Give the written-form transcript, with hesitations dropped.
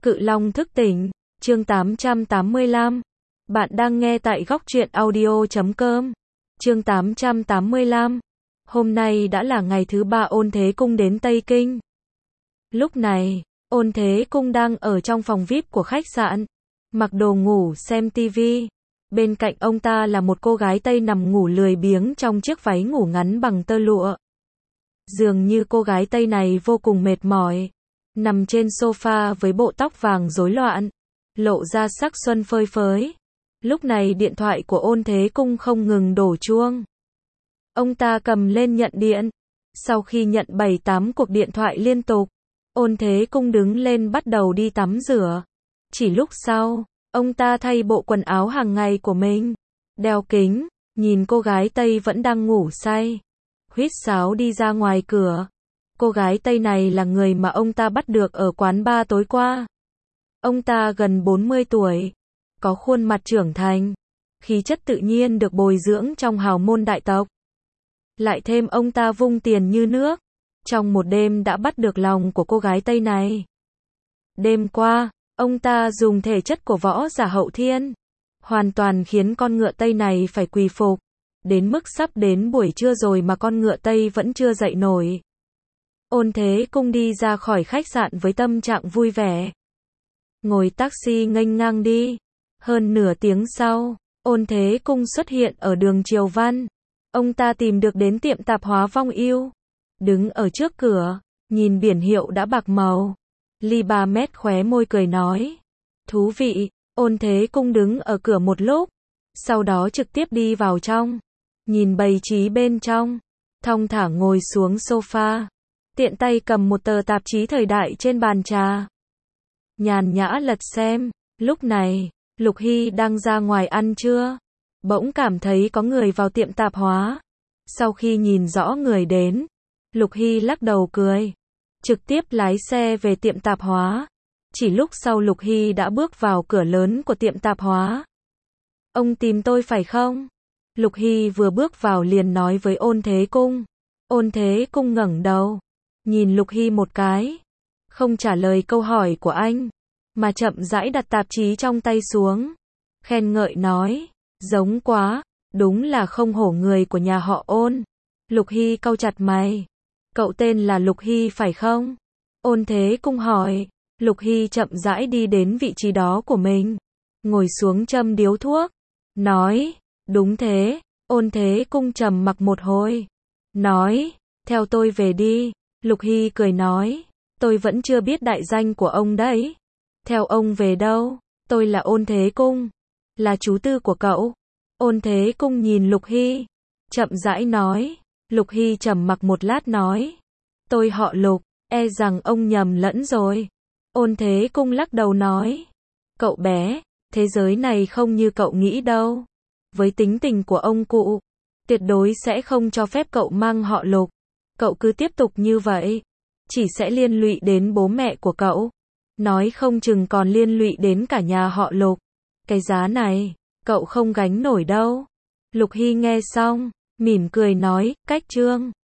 Cự Long thức tỉnh, chương 885. Bạn đang nghe tại góc truyện audio.com. Chương 885. Hôm nay đã là ngày thứ 3 Ôn Thế Cung đến Tây Kinh. Lúc này, Ôn Thế Cung đang ở trong phòng VIP của khách sạn, mặc đồ ngủ xem tivi. Bên cạnh ông ta là một cô gái Tây nằm ngủ lười biếng trong chiếc váy ngủ ngắn bằng tơ lụa. Dường như cô gái Tây này vô cùng mệt mỏi, nằm trên sofa với bộ tóc vàng rối loạn, lộ ra sắc xuân phơi phới. Lúc này điện thoại của Ôn Thế Cung không ngừng đổ chuông. Ông ta cầm lên nhận điện. Sau khi nhận 7-8 cuộc điện thoại liên tục, Ôn Thế Cung đứng lên bắt đầu đi tắm rửa. Chỉ lúc sau, ông ta thay bộ quần áo hàng ngày của mình, đeo kính, nhìn cô gái Tây vẫn đang ngủ say, huýt sáo đi ra ngoài cửa. Cô gái Tây này là người mà ông ta bắt được ở quán bar tối qua. Ông ta gần 40 tuổi, có khuôn mặt trưởng thành, khí chất tự nhiên được bồi dưỡng trong hào môn đại tộc. Lại thêm ông ta vung tiền như nước, trong một đêm đã bắt được lòng của cô gái Tây này. Đêm qua, ông ta dùng thể chất của võ giả hậu thiên, hoàn toàn khiến con ngựa Tây này phải quỳ phục, đến mức sắp đến buổi trưa rồi mà con ngựa Tây vẫn chưa dậy nổi. Ôn Thế Cung đi ra khỏi khách sạn với tâm trạng vui vẻ, ngồi taxi nghênh ngang đi. Hơn nửa tiếng sau, Ôn Thế Cung xuất hiện ở đường Triều Văn. Ông ta tìm được đến tiệm tạp hóa Vong Yêu, đứng ở trước cửa, nhìn biển hiệu đã bạc màu. Ly 3 mét khóe môi cười nói, thú vị. Ôn Thế Cung đứng ở cửa một lúc, sau đó trực tiếp đi vào trong, nhìn bày trí bên trong, thong thả ngồi xuống sofa, tiện tay cầm một tờ tạp chí thời đại trên bàn trà, nhàn nhã lật xem. Lúc này, Lục Hy đang ra ngoài ăn trưa, bỗng cảm thấy có người vào tiệm tạp hóa. Sau khi nhìn rõ người đến, Lục Hy lắc đầu cười, trực tiếp lái xe về tiệm tạp hóa. Chỉ lúc sau Lục Hy đã bước vào cửa lớn của tiệm tạp hóa. Ông tìm tôi phải không? Lục Hy vừa bước vào liền nói với Ôn Thế Cung. Ôn Thế Cung ngẩng đầu, nhìn Lục Hy một cái, không trả lời câu hỏi của anh, mà chậm rãi đặt tạp chí trong tay xuống, khen ngợi nói, giống quá, đúng là không hổ người của nhà họ Ôn. Lục Hy cau chặt mày, cậu tên là Lục Hy phải không? Ôn Thế Cung hỏi. Lục Hy chậm rãi đi đến vị trí đó của mình, ngồi xuống châm điếu thuốc, nói, đúng thế. Ôn Thế Cung trầm mặc một hồi, nói, theo tôi về đi. Lục Hy cười nói, tôi vẫn chưa biết đại danh của ông đấy. Theo ông về đâu? Tôi là Ôn Thế Cung, là chú tư của cậu. Ôn Thế Cung nhìn Lục Hy, chậm rãi nói. Lục Hy trầm mặc một lát nói, tôi họ Lục, e rằng ông nhầm lẫn rồi. Ôn Thế Cung lắc đầu nói, cậu bé, thế giới này không như cậu nghĩ đâu. Với tính tình của ông cụ, tuyệt đối sẽ không cho phép cậu mang họ Lục. Cậu cứ tiếp tục như vậy, chỉ sẽ liên lụy đến bố mẹ của cậu, nói không chừng còn liên lụy đến cả nhà họ Lục. Cái giá này, cậu không gánh nổi đâu. Lục Hy nghe xong, mỉm cười nói, cách trương.